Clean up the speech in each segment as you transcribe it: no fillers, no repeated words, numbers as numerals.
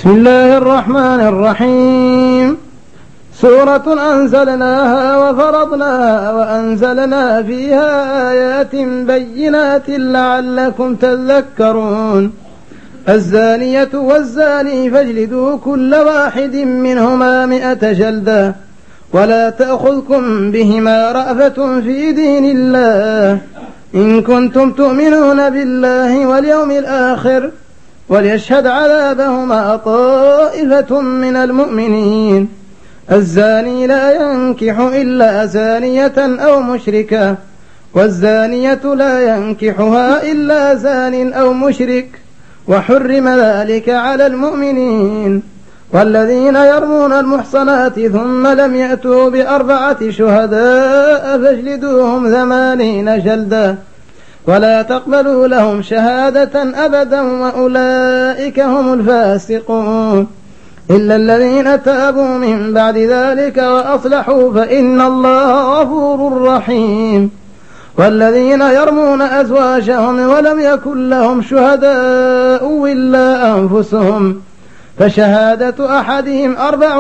بسم الله الرحمن الرحيم. سورة أنزلناها وفرضناها وأنزلنا فيها آيات بينات لعلكم تذكرون. الزانية والزاني فاجلدوا كل واحد منهما 100 جلدة ولا تأخذكم بهما رأفة في دين الله إن كنتم تؤمنون بالله واليوم الآخر وليشهد عذابهما طائفة من المؤمنين. الزاني لا ينكح إلا زانية أو مشركة والزانية لا ينكحها إلا زان أو مشرك وحرم ذلك على المؤمنين. والذين يرمون المحصنات ثم لم يأتوا ب4 شهداء فاجلدوهم 80 جلدة ولا تقبلوا لهم شهادة أبدا وأولئك هم الفاسقون إلا الذين تابوا من بعد ذلك وأصلحوا فإن الله غفور رحيم. والذين يرمون أزواجهم ولم يكن لهم شهداء إلا أنفسهم فشهادة أحدهم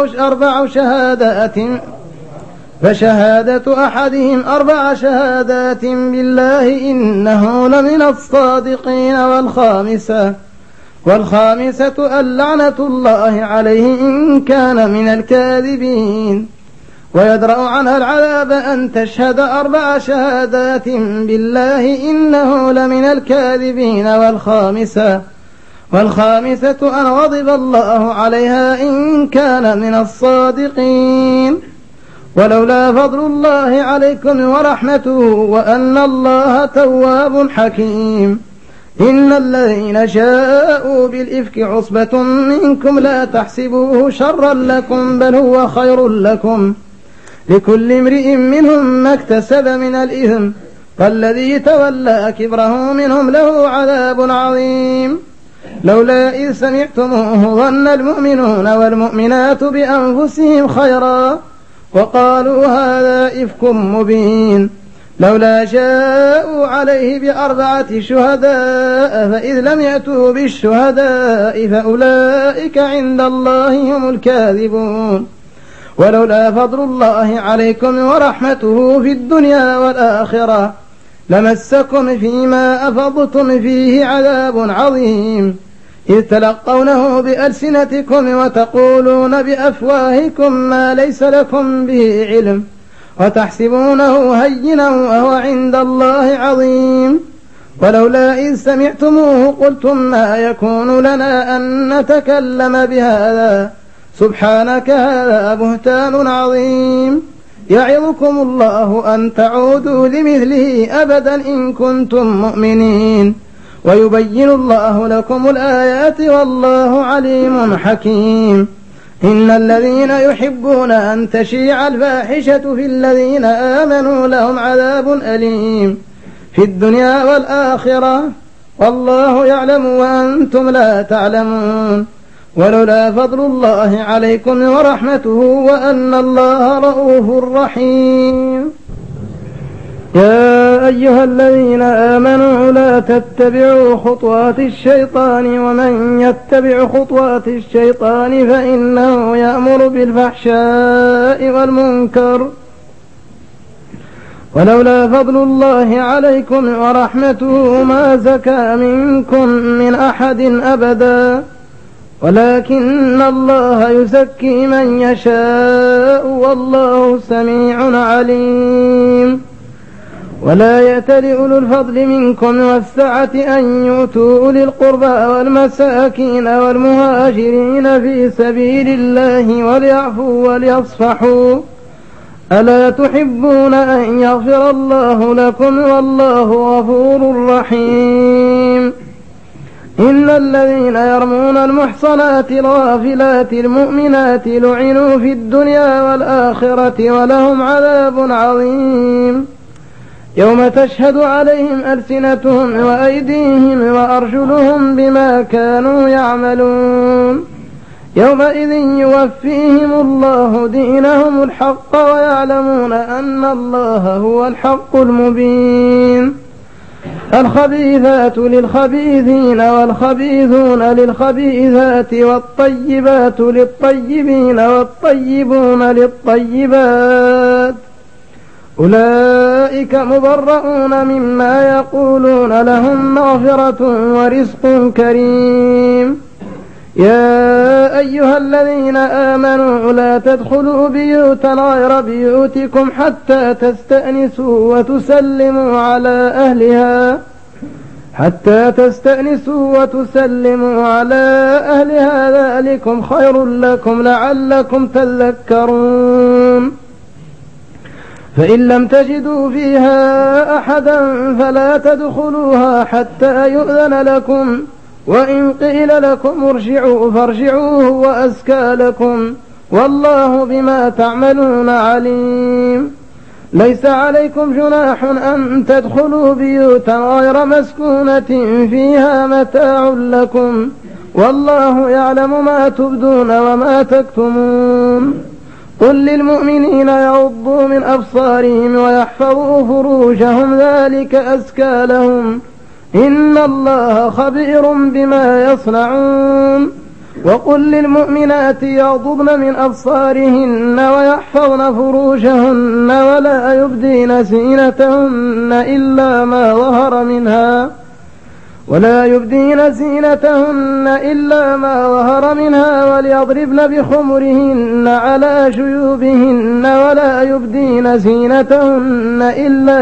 أربع شهادات بالله إنه لمن الصادقين. والخامسة اللعنة الله عليه إن كان من الكاذبين. ويدرأ عنها العذاب أن تشهد 4 شهادات بالله إنه لمن الكاذبين. والخامسة أن غضب الله عليها إن كان من الصادقين. ولولا فضل الله عليكم ورحمته وأن الله تواب حكيم. إن الذين جاءوا بالإفك عصبة منكم لا تحسبوه شرا لكم بل هو خير لكم لكل امرئ منهم ما اكتسب من الإثم والذي تولى كبره منهم له عذاب عظيم. لولا إذ سمعتموه ظن المؤمنون والمؤمنات بأنفسهم خيرا وقالوا هذا إفك مبين. لولا جاءوا عليه ب4 شهداء فإذ لم يأتوا بالشهداء فأولئك عند الله هم الكاذبون. ولولا فضل الله عليكم ورحمته في الدنيا والآخرة لمسكم فيما أفضتم فيه عذاب عظيم إذ تلقونه بألسنتكم وتقولون بأفواهكم ما ليس لكم به علم وتحسبونه هينا وهو عند الله عظيم. ولولا إذ سمعتموه قلتم ما يكون لنا أن نتكلم بهذا سبحانك هذا بهتان عظيم. يعظكم الله أن تعودوا لمثله أبدا إن كنتم مؤمنين ويبين الله لكم الآيات والله عليم حكيم. إن الذين يحبون أن تشيع الفاحشة في الذين آمنوا لهم عذاب أليم في الدنيا والآخرة والله يعلم وأنتم لا تعلمون. ولولا فضل الله عليكم ورحمته وأن الله رؤوف رحيم. يا أيها الذين آمنوا لا تتبعوا خطوات الشيطان ومن يتبع خطوات الشيطان فإنه يأمر بالفحشاء والمنكر. ولولا فضل الله عليكم ورحمته ما زكى منكم من أحد أبدا ولكن الله يزكي من يشاء والله سميع عليم. ولا يأتل أولو الفضل منكم والسعة أن يؤتوا أولي القربى والمساكين والمهاجرين في سبيل الله وليعفوا وليصفحوا ألا تحبون أن يغفر الله لكم والله غفور رحيم. إن الذين يرمون المحصنات الغافلات المؤمنات لعنوا في الدنيا والآخرة ولهم عذاب عظيم يوم تشهد عليهم ألسنتهم وأيديهم وأرجلهم بما كانوا يعملون. يومئذ يوفيهم الله دينهم الحق ويعلمون أن الله هو الحق المبين. الخبيثات للخبيثين والخبيثون للخبيثات والطيبات للطيبين والطيبون للطيبات أولئك مبرؤون مما يقولون لهم مغفرة ورزق كريم. يا أيها الذين آمنوا لا تدخلوا بيوتا غير بيوتكم حتى تستأنسوا وتسلموا على أهلها ذلكم خير لكم لعلكم تذكرون. فإن لم تجدوا فيها أحدا فلا تدخلوها حتى يؤذن لكم، وإن قيل لكم ارجعوا فارجعوا هو أزكى لكم، والله بما تعملون عليم. ليس عليكم جناح أن تدخلوا بيوتا غير مسكونة فيها متاع لكم، والله يعلم ما تبدون وما تكتمون. قل للمؤمنين يغضوا من أبصارهم ويحفظوا فروجهم ذلك أزكى لهم، إن الله خبير بما يصنعون. وقل للمؤمنات يغضضن من أبصارهن ويحفظن فروجهن ولا يبدين زينتهن إلا ما ظهر منها وليضربن بخمرهن على جيوبهن ولا يبدين زينتهن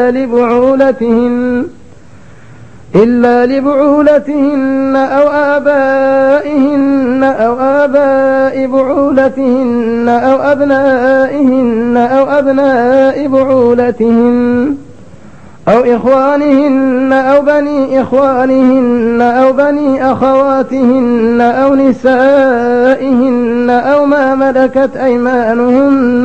إلا لبعولتهن أو آبائهن أو آباء بعولتهن أو أبنائهن أو أبناء بعولتهن أو إخوانهن أو بني إخوانهن أو بني أخواتهن أو نسائهن أو ما ملكت أيمانهن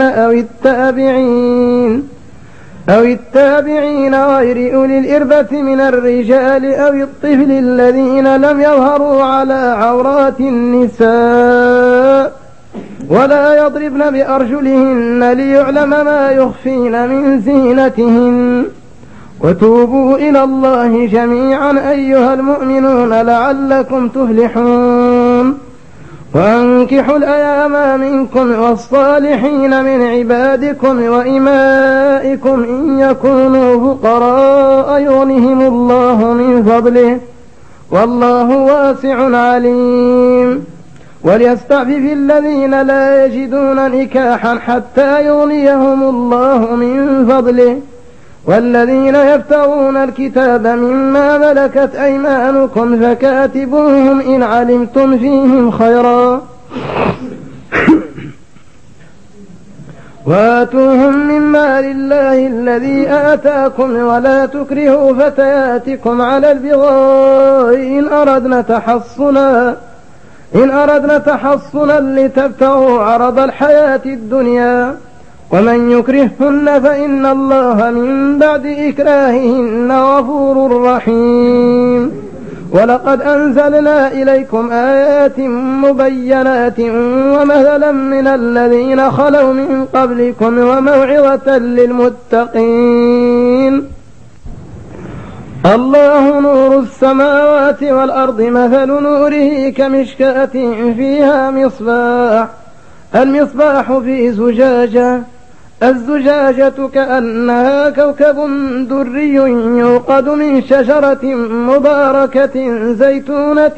أو التابعين غير أولي الإربة من الرجال أو الطفل الذين لم يظهروا على عورات النساء، ولا يضربن بأرجلهن ليعلم ما يخفين من زينتهن. وتوبوا إلى الله جميعا أيها المؤمنون لعلكم تفلحون. وأنكحوا الأيام منكم والصالحين من عبادكم وإمائكم إن يكونوا فقراء يغنهم الله من فضله، والله واسع عليم. وليستعفف الذين لا يجدون نكاحا حتى يغنيهم الله من فضله، والذين يبتغون الكتاب مما ملكت أيمانكم فكاتبوهم إن علمتم فيهم خيرا وآتوهم من مال الله الذي آتاكم، ولا تكرهوا فتياتكم على البغاء إن أردنا تحصنا لتبتغوا عرض الحياة الدنيا، ومن يكرههن فإن الله من بعد إكراههن غفور رحيم. ولقد أنزلنا إليكم آيات مبينات ومثلا من الذين خلوا من قبلكم وموعظة للمتقين. الله نور السماوات والأرض، مثل نوره كمشكاة فيها مصباح، المصباح في زجاجة، الزجاجة كأنها كوكب دري يوقد من شجرة مباركة زيتونة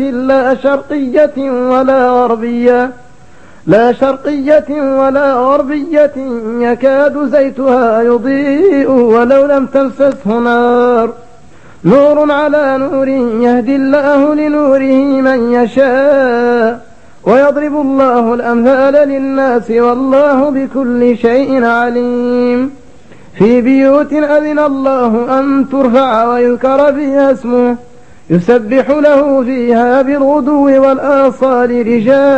لا شرقية ولا غربية يكاد زيتها يضيء ولو لم تمسسه نار، نور على نور يهدي الله لنوره من يشاء، ويضرب الله الأمثال للناس والله بكل شيء عليم. في بيوت أذن الله أن ترفع ويذكر فيها اسمه يسبح له فيها بالغدو والآصال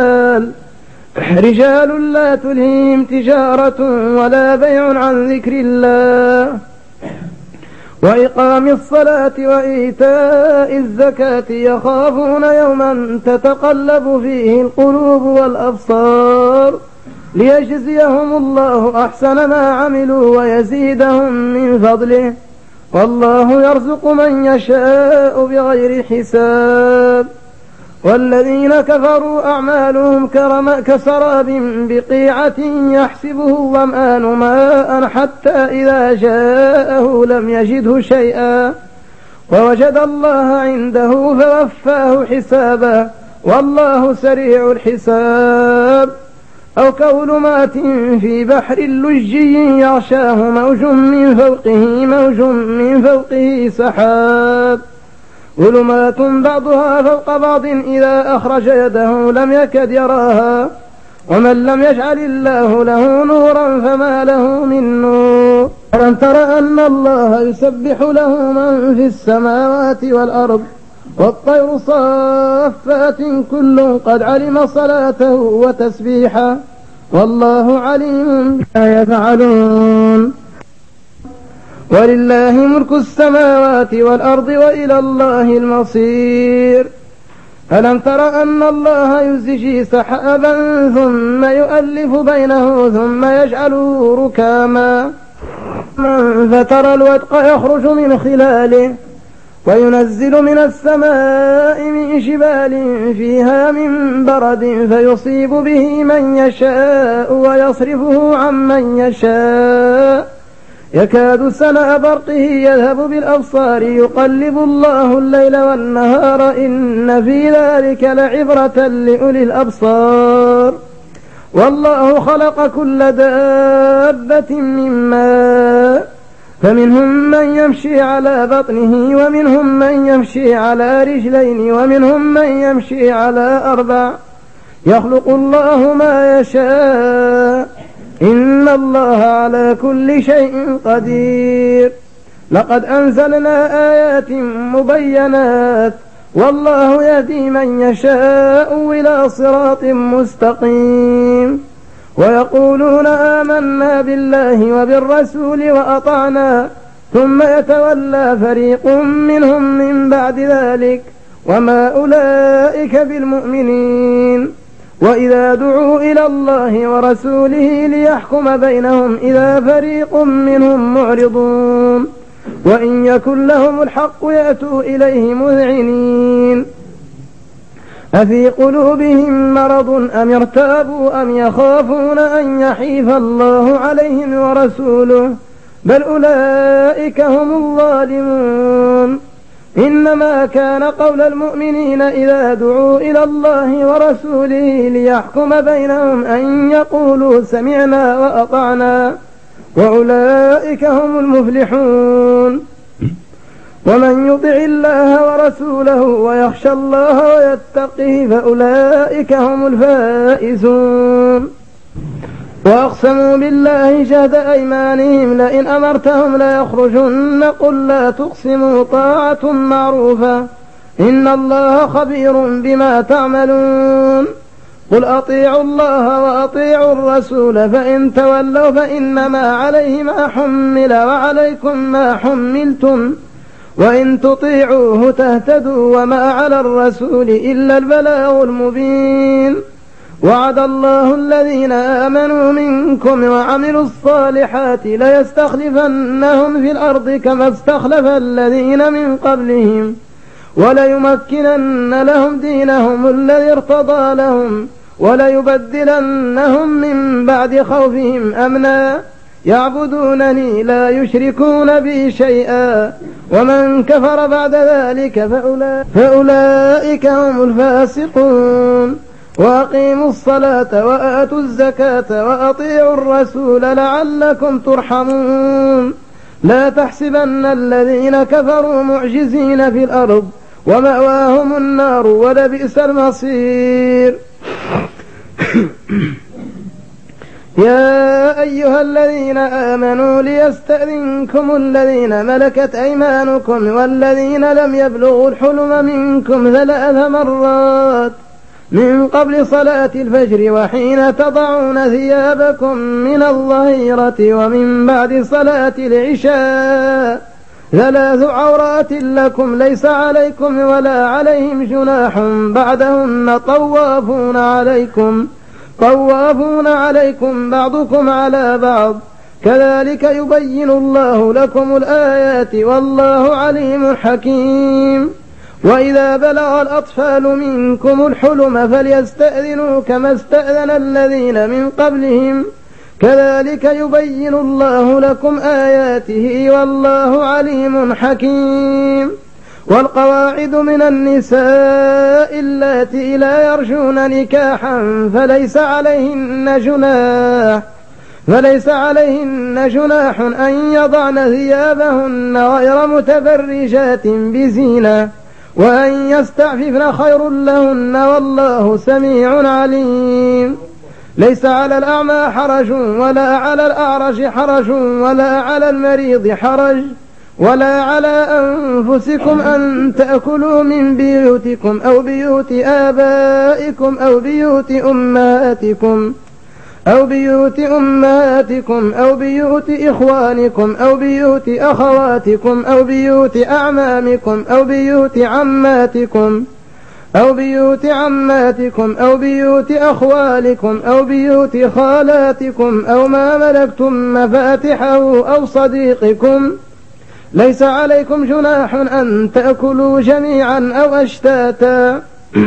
رجال لا تلهيهم تجارة ولا بيع عن ذكر الله وإقام الصلاة وإيتاء الزكاة يخافون يوما تتقلب فيه القلوب والأبصار ليجزيهم الله أحسن ما عملوا ويزيدهم من فضله، والله يرزق من يشاء بغير حساب. والذين كفروا أعمالهم كسراب بقيعة يحسبه الظمآن ماء حتى إذا جاءه لم يجده شيئا ووجد الله عنده فوفاه حسابا والله سريع الحساب. أو كظلمات في بحر لجي يغشاه موج من فوقه سحاب ظلمات بعضها فوق بعض إذا أخرج يده لم يكد يراها ومن لم يجعل الله له نورا فما له من نور. ألم تر أن الله يسبح له من في السماوات والأرض والطير صافات كل قد علم صلاته وتسبيحه والله عليم بما يفعلون. ولله ملك السماوات والأرض وإلى الله المصير. ألم تر أن الله يزجي سحابا ثم يؤلف بينه ثم يجعله ركاما فترى الودق يخرج من خلاله وينزل من السماء من جبال فيها من برد فيصيب به من يشاء ويصرفه عن من يشاء يكاد سنا برقه يذهب بالأبصار يقلب الله الليل والنهار إن في ذلك لعبرة لأولي الأبصار. والله خلق كل دابة من ماء فمنهم من يمشي على بطنه ومنهم من يمشي على رجلين ومنهم من يمشي على أربع يخلق الله ما يشاء إن الله على كل شيء قدير. لقد أنزلنا آيات مبينات والله يهدي من يشاء إلى صراط مستقيم. ويقولون آمنا بالله وبالرسول وأطعنا ثم يتولى فريق منهم من بعد ذلك وما أولئك بالمؤمنين. وإذا دعوا إلى الله ورسوله ليحكم بينهم إذا فريق منهم معرضون وإن يكن لهم الحق يأتوا إليه مذعنين. أفي قلوبهم مرض أم ارتابوا أم يخافون أن يحيف الله عليهم ورسوله بل أولئك هم الظالمون. إنما كان قول المؤمنين إذا دعوا إلى الله ورسوله ليحكم بينهم أن يقولوا سمعنا وأطعنا وأولئك هم المفلحون. ومن يطع الله ورسوله ويخشى الله ويتقه فأولئك هم الفائزون. وأقسموا بالله جهد أيمانهم لئن أمرتهم ليخرجن قل لا تقسموا طاعة معروفة إن الله خبير بما تعملون. قل أطيعوا الله وأطيعوا الرسول فإن تولوا فإنما عليه ما حمل وعليكم ما حملتم وإن تطيعوه تهتدوا وما على الرسول إلا البلاغ المبين. وعد الله الذين آمنوا منكم وعملوا الصالحات ليستخلفنهم في الأرض كما استخلف الذين من قبلهم وليمكنن لهم دينهم الذي ارتضى لهم وليبدلنهم من بعد خوفهم أمنا يعبدونني لا يشركون بي شيئا ومن كفر بعد ذلك فأولئك هم الفاسقون. وأقيموا الصلاة وآتوا الزكاة وأطيعوا الرسول لعلكم ترحمون. لا تحسبن الذين كفروا معجزين في الأرض ومأواهم النار ولبئس المصير. يا أيها الذين آمنوا ليستأذنكم الذين ملكت أيمانكم والذين لم يبلغوا الحلم منكم 3 مرات من قبل صلاة الفجر وحين تضعون ثيابكم من الظهيرة ومن بعد صلاة العشاء 3 عورات لكم ليس عليكم ولا عليهم جناح بعدهن طوافون عليكم بعضكم على بعض كذلك يبين الله لكم الآيات والله عليم حكيم. وإذا بلغ الأطفال منكم الحلم فليستأذنوا كما استأذن الذين من قبلهم كذلك يبين الله لكم آياته والله عليم حكيم. والقواعد من النساء اللاتي لا يرجون نكاحا فليس عليهن جناح أن يضعن ثيابهن غير متبرجات بزينة وأن يستعففن خير لهن والله سميع عليم. ليس على الأعمى حرج ولا على الأعرج حرج ولا على المريض حرج ولا على أنفسكم أن تأكلوا من بيوتكم أو بيوت آبائكم أو بيوت أمهاتكم أو بيوت إخوانكم أو بيوت أخواتكم أو بيوت أعمامكم أو بيوت عماتكم أو بيوت أخوالكم أو بيوت خالاتكم أو ما ملكتم مفاتحه أو صديقكم. ليس عليكم جناح أن تأكلوا جميعا أو أشتاتا.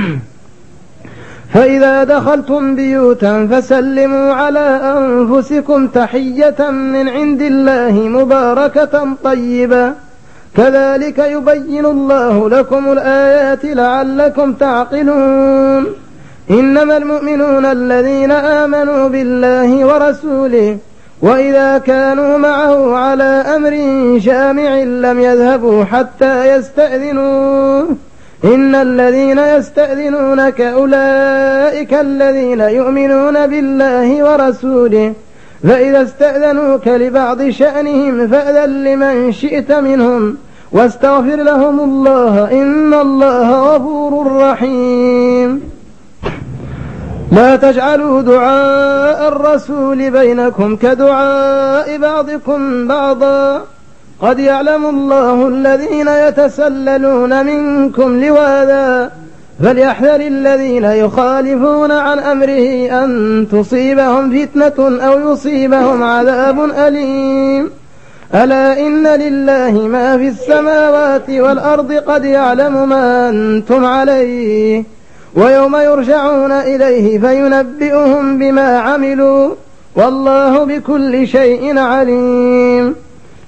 فإذا دخلتم بيوتا فسلموا على أنفسكم تحية من عند الله مباركة طيبة كذلك يبين الله لكم الآيات لعلكم تعقلون. إنما المؤمنون الذين آمنوا بالله ورسوله وإذا كانوا معه على أمر جامع لم يذهبوا حتى يستأذنوه. إن الذين يستأذنونك أولئك الذين يؤمنون بالله ورسوله فإذا استأذنوك لبعض شأنهم فأذن لمن شئت منهم واستغفر لهم الله إن الله غفور رحيم. لا تجعلوا دعاء الرسول بينكم كدعاء بعضكم بعضا قد يعلم الله الذين يتسللون منكم لواذا فليحذر الذين يخالفون عن أمره أن تصيبهم فتنة أو يصيبهم عذاب أليم. ألا إن لله ما في السماوات والأرض قد يعلم ما أنتم عليه ويوم يرجعون إليه فينبئهم بما عملوا والله بكل شيء عليم.